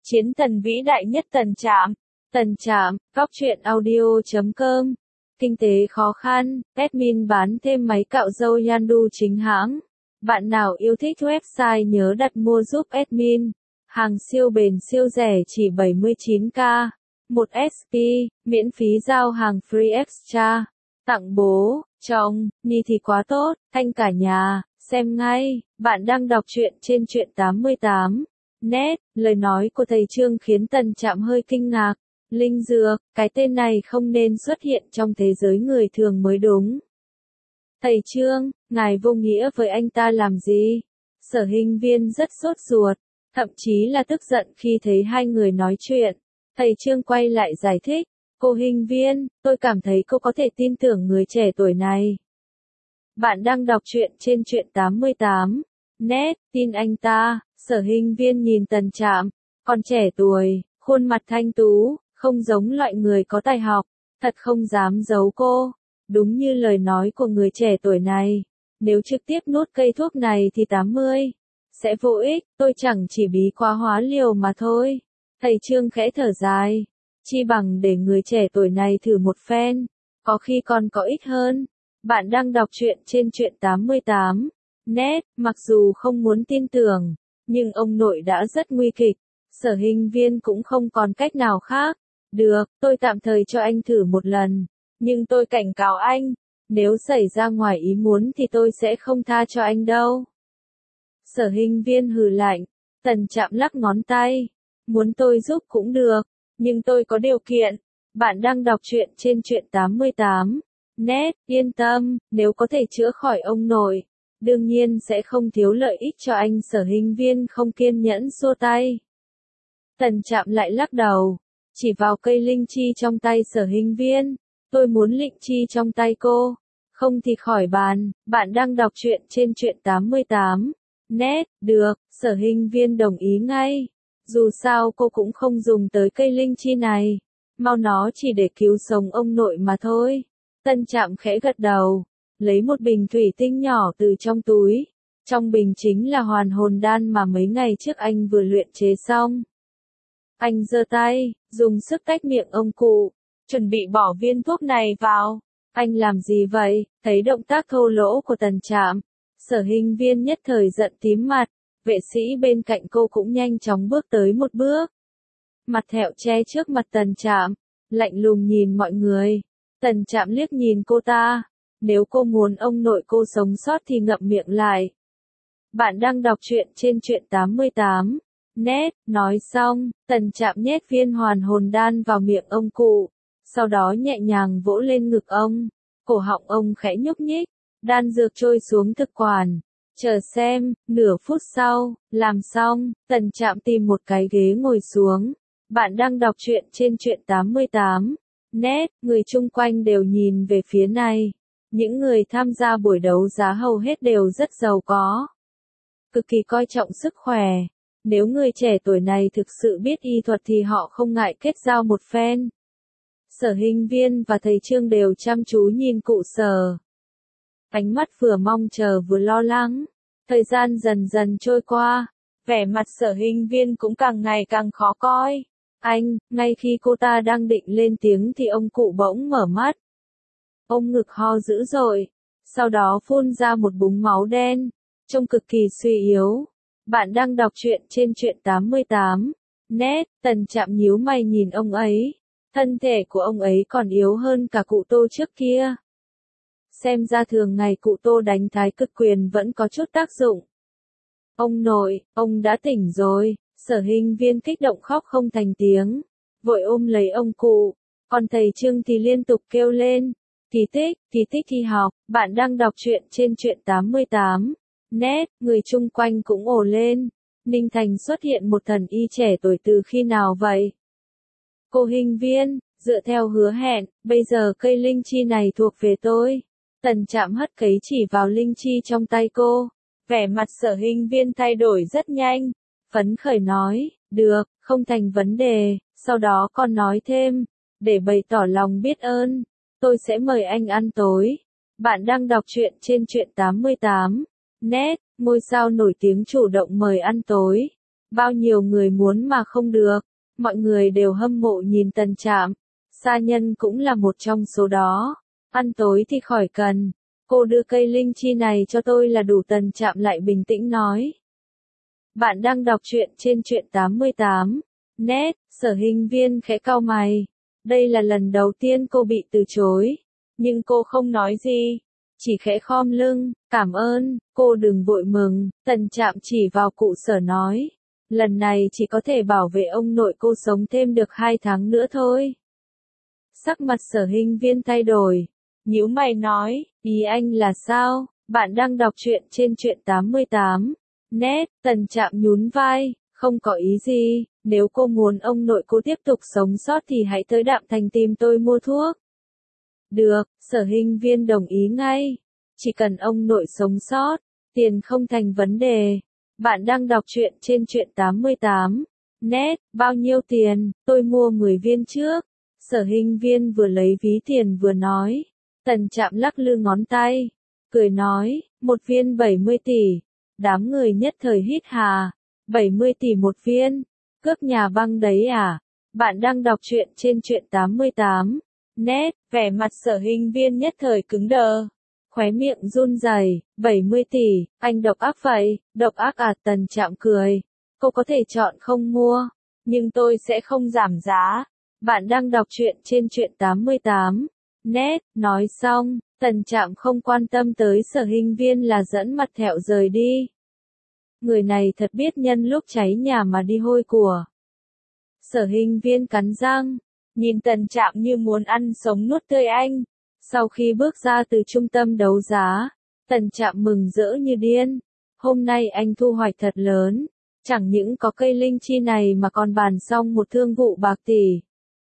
Chiến thần vĩ đại nhất Tần Trạm. Tần Trạm, góc truyện audio.com. Kinh tế khó khăn, admin bán thêm máy cạo râu Yandu chính hãng. Bạn nào yêu thích website nhớ đặt mua giúp admin. Hàng siêu bền siêu rẻ chỉ 79k. 1 SP, miễn phí giao hàng free extra. Tặng bố, chồng, Nhi thì quá tốt, thanh cả nhà, xem ngay. Bạn đang đọc truyện trên truyện 88. Net, lời nói của thầy Trương khiến Tần Trạm hơi kinh ngạc. Linh dược, cái tên này không nên xuất hiện trong thế giới người thường mới đúng. Thầy Trương, ngài vô nghĩa với anh ta làm gì? Sở Hinh Viên rất sốt ruột, thậm chí là tức giận khi thấy hai người nói chuyện. Thầy Trương quay lại giải thích, cô Hinh Viên, tôi cảm thấy cô có thể tin tưởng người trẻ tuổi này. Bạn đang đọc truyện trên truyện 88. Net, tin anh ta. Sở Hinh Viên nhìn Tần Trạm, còn trẻ tuổi, khuôn mặt thanh tú, không giống loại người có tài học, thật không dám giấu cô. Đúng như lời nói của người trẻ tuổi này, nếu trực tiếp nuốt cây thuốc này thì 80 sẽ vô ích, tôi chẳng chỉ bí quá hóa liều mà thôi. Thầy Trương khẽ thở dài, chi bằng để người trẻ tuổi này thử một phen, có khi còn có ích hơn. Bạn đang đọc truyện trên truyện 88. Net, mặc dù không muốn tin tưởng, nhưng ông nội đã rất nguy kịch, Sở Hinh Viên cũng không còn cách nào khác. Được, tôi tạm thời cho anh thử một lần, nhưng tôi cảnh cáo anh, nếu xảy ra ngoài ý muốn thì tôi sẽ không tha cho anh đâu. Sở Hinh Viên hừ lạnh. Tần Trạm lắc ngón tay, muốn tôi giúp cũng được, nhưng tôi có điều kiện. Bạn đang đọc truyện trên truyện 88. Net, yên tâm, nếu có thể chữa khỏi ông nội, đương nhiên sẽ không thiếu lợi ích cho anh. Sở Hinh Viên không kiên nhẫn xua tay. Tần Trạm lại lắc đầu, chỉ vào cây linh chi trong tay Sở Hinh Viên. Tôi muốn linh chi trong tay cô, không thì khỏi bàn. Bạn đang đọc truyện trên truyện 88. Net, được, Sở Hinh Viên đồng ý ngay. Dù sao cô cũng không dùng tới cây linh chi này, mau nó chỉ để cứu sống ông nội mà thôi. Tần Trạm khẽ gật đầu, lấy một bình thủy tinh nhỏ từ trong túi. Trong bình chính là hoàn hồn đan mà mấy ngày trước anh vừa luyện chế xong. Anh giơ tay, dùng sức tách miệng ông cụ, chuẩn bị bỏ viên thuốc này vào. Anh làm gì vậy? Thấy động tác thô lỗ của Tần Trạm, Sở Hinh Viên nhất thời giận tím mặt. Vệ sĩ bên cạnh cô cũng nhanh chóng bước tới một bước, mặt thẹo che trước mặt Tần Trạm, lạnh lùng nhìn mọi người. Tần Trạm liếc nhìn cô ta, nếu cô muốn ông nội cô sống sót thì ngậm miệng lại. Bạn đang đọc truyện trên truyện 88. Net, nói xong, Tần Trạm nhét viên hoàn hồn đan vào miệng ông cụ, sau đó nhẹ nhàng vỗ lên ngực ông, cổ họng ông khẽ nhúc nhích, đan dược trôi xuống thực quản. Chờ xem, nửa phút sau, làm xong, Tần Trạm tìm một cái ghế ngồi xuống. Bạn đang đọc truyện trên truyện 88. Net, người chung quanh đều nhìn về phía này. Những người tham gia buổi đấu giá hầu hết đều rất giàu có, cực kỳ coi trọng sức khỏe. Nếu người trẻ tuổi này thực sự biết y thuật thì họ không ngại kết giao một phen. Sở Hinh Viên và thầy Trương đều chăm chú nhìn cụ Sở. Ánh mắt vừa mong chờ vừa lo lắng. Thời gian dần dần trôi qua, vẻ mặt Sở Hinh Viên cũng càng ngày càng khó coi. Ngay khi cô ta đang định lên tiếng thì ông cụ bỗng mở mắt. Ông ngực ho dữ dội, sau đó phun ra một búng máu đen, trông cực kỳ suy yếu. Bạn đang đọc truyện trên truyện 88. Net, Tần Trạm nhíu mày nhìn ông ấy. Thân thể của ông ấy còn yếu hơn cả cụ Tô trước kia. Xem ra thường ngày cụ Tô đánh thái cực quyền vẫn có chút tác dụng. Ông nội, ông đã tỉnh rồi. Sở Hinh Viên kích động khóc không thành tiếng, vội ôm lấy ông cụ. Còn thầy Trương thì liên tục kêu lên, kỳ tích thi học. Bạn đang đọc truyện trên truyện 88. Net, người chung quanh cũng ồ lên. Ninh Thành xuất hiện một thần y trẻ tuổi từ khi nào vậy? Cô Hinh Viên, dựa theo hứa hẹn, bây giờ cây linh chi này thuộc về tôi. Tần Trạm hất cấy chỉ vào linh chi trong tay cô. Vẻ mặt Sở Hinh Viên thay đổi rất nhanh, phấn khởi nói, được, không thành vấn đề. Sau đó còn nói thêm, để bày tỏ lòng biết ơn, tôi sẽ mời anh ăn tối. Bạn đang đọc truyện trên truyện 88. Net, ngôi sao nổi tiếng chủ động mời ăn tối. Bao nhiêu người muốn mà không được. Mọi người đều hâm mộ nhìn Tần Trạm. Sa Nhân cũng là một trong số đó. Ăn tối thì khỏi cần. Cô đưa cây linh chi này cho tôi là đủ. Tần Trạm lại bình tĩnh nói. Bạn đang đọc truyện trên truyện 88. Net, Sở Hình Viên khẽ cau mày. Đây là lần đầu tiên cô bị từ chối. Nhưng cô không nói gì. Chỉ khẽ khom lưng, cảm ơn, cô đừng vội mừng. Tần Trạm chỉ vào cụ Sở nói. Lần này chỉ có thể bảo vệ ông nội cô sống thêm được 2 tháng nữa thôi. Sắc mặt Sở Hình Viên thay đổi. Nhíu mày nói, ý anh là sao? Bạn đang đọc truyện trên truyện 88. Net, Tần Trạm nhún vai, không có ý gì, nếu cô muốn ông nội cô tiếp tục sống sót thì hãy tới Đạm Thành tìm tôi mua thuốc. Được, Sở Hình Viên đồng ý ngay. Chỉ cần ông nội sống sót, tiền không thành vấn đề. Bạn đang đọc truyện trên truyện 88. Net, bao nhiêu tiền? Tôi mua 10 viên trước. Sở Hình Viên vừa lấy ví tiền vừa nói. Tần Trạm lắc lư ngón tay, cười nói, 1 viên 70 tỷ. Đám người nhất thời hít hà. 70 tỷ 1 viên. Cướp nhà băng đấy à? Bạn đang đọc truyện trên truyện 88. Net, vẻ mặt Sở Hình Viên nhất thời cứng đờ. Khóe miệng run rẩy, 70 tỷ, anh độc ác vậy, độc ác à? Tần Trạm cười. Cô có thể chọn không mua, nhưng tôi sẽ không giảm giá. Bạn đang đọc truyện trên truyện 88. Net, nói xong, Tần Trạm không quan tâm tới Sở Hình Viên là dẫn mặt thẹo rời đi. Người này thật biết nhân lúc cháy nhà mà đi hôi của. Sở Hình Viên cắn răng, nhìn Tần Trạm như muốn ăn sống nuốt tươi anh. Sau khi bước ra từ trung tâm đấu giá, Tần Trạm mừng rỡ như điên. Hôm nay anh thu hoạch thật lớn. Chẳng những có cây linh chi này mà còn bàn xong một thương vụ bạc tỷ.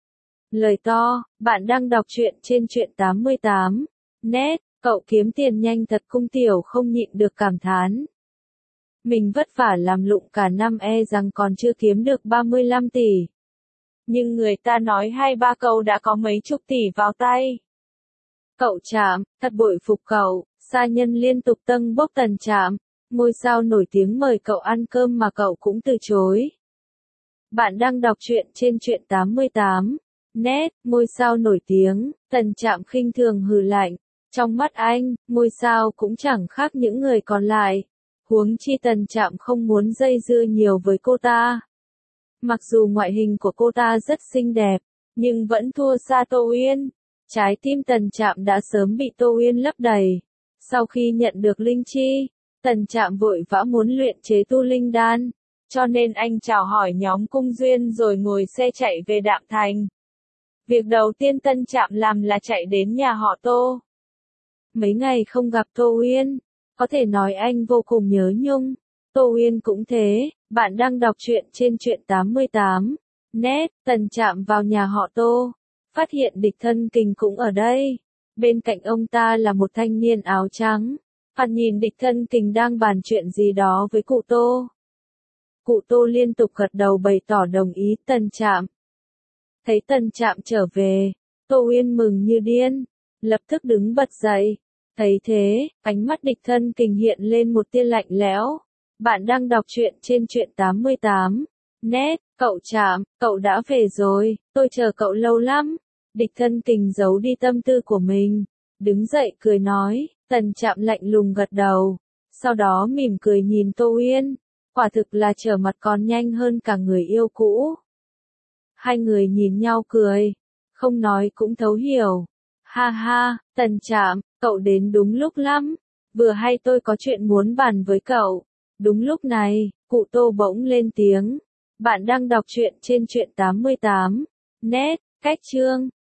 Lời to, bạn đang đọc truyện trên truyện 88. Net, cậu kiếm tiền nhanh thật. Cung Tiểu không nhịn được cảm thán. Mình vất vả làm lụng cả năm rằng còn chưa kiếm được 35 tỷ. Nhưng người ta nói 2-3 câu đã có mấy chục tỷ vào tay. Cậu Trạm, thật bội phục cậu. Sa Nhân liên tục tâng bốc Tần Trạm. Ngôi sao nổi tiếng mời cậu ăn cơm mà cậu cũng từ chối. Bạn đang đọc truyện trên truyện 88. Net, ngôi sao nổi tiếng. Tần Trạm khinh thường hừ lạnh. Trong mắt anh, ngôi sao cũng chẳng khác những người còn lại. Huống chi Tần Trạm không muốn dây dưa nhiều với cô ta. Mặc dù ngoại hình của cô ta rất xinh đẹp, nhưng vẫn thua xa Tô Uyên. Trái tim Tần Trạm đã sớm bị Tô Uyên lấp đầy. Sau khi nhận được linh chi, Tần Trạm vội vã muốn luyện chế tu linh đan. Cho nên anh chào hỏi nhóm Cung Duyên rồi ngồi xe chạy về Đạm Thành. Việc đầu tiên Tần Trạm làm là chạy đến nhà họ Tô. Mấy ngày không gặp Tô Uyên, có thể nói anh vô cùng nhớ nhung. Tô Uyên cũng thế. Bạn đang đọc truyện trên truyện 88. Net, Tần Trạm vào nhà họ Tô, phát hiện Địch Thân Kình cũng ở đây. Bên cạnh ông ta là một thanh niên áo trắng. Hắn nhìn Địch Thân Kình đang bàn chuyện gì đó với cụ Tô. Cụ Tô liên tục gật đầu bày tỏ đồng ý. Tần Trạm. Thấy Tần Trạm trở về, Tô Uyên mừng như điên, lập tức đứng bật dậy. Thấy thế, ánh mắt Địch Thân Kình hiện lên một tia lạnh lẽo. Bạn đang đọc truyện trên truyện 88. Net, cậu Trạm, cậu đã về rồi, tôi chờ cậu lâu lắm. Địch Thân Kình giấu đi tâm tư của mình, đứng dậy cười nói. Tần Trạm lạnh lùng gật đầu, sau đó mỉm cười nhìn Tô Uyên. Quả thực là trở mặt còn nhanh hơn cả người yêu cũ. Hai người nhìn nhau cười, không nói cũng thấu hiểu. Ha ha, Tần Trạm, cậu đến đúng lúc lắm. Vừa hay tôi có chuyện muốn bàn với cậu. Đúng lúc này, cụ Tô bỗng lên tiếng. Bạn đang đọc truyện trên truyện 88. Net, cách chương.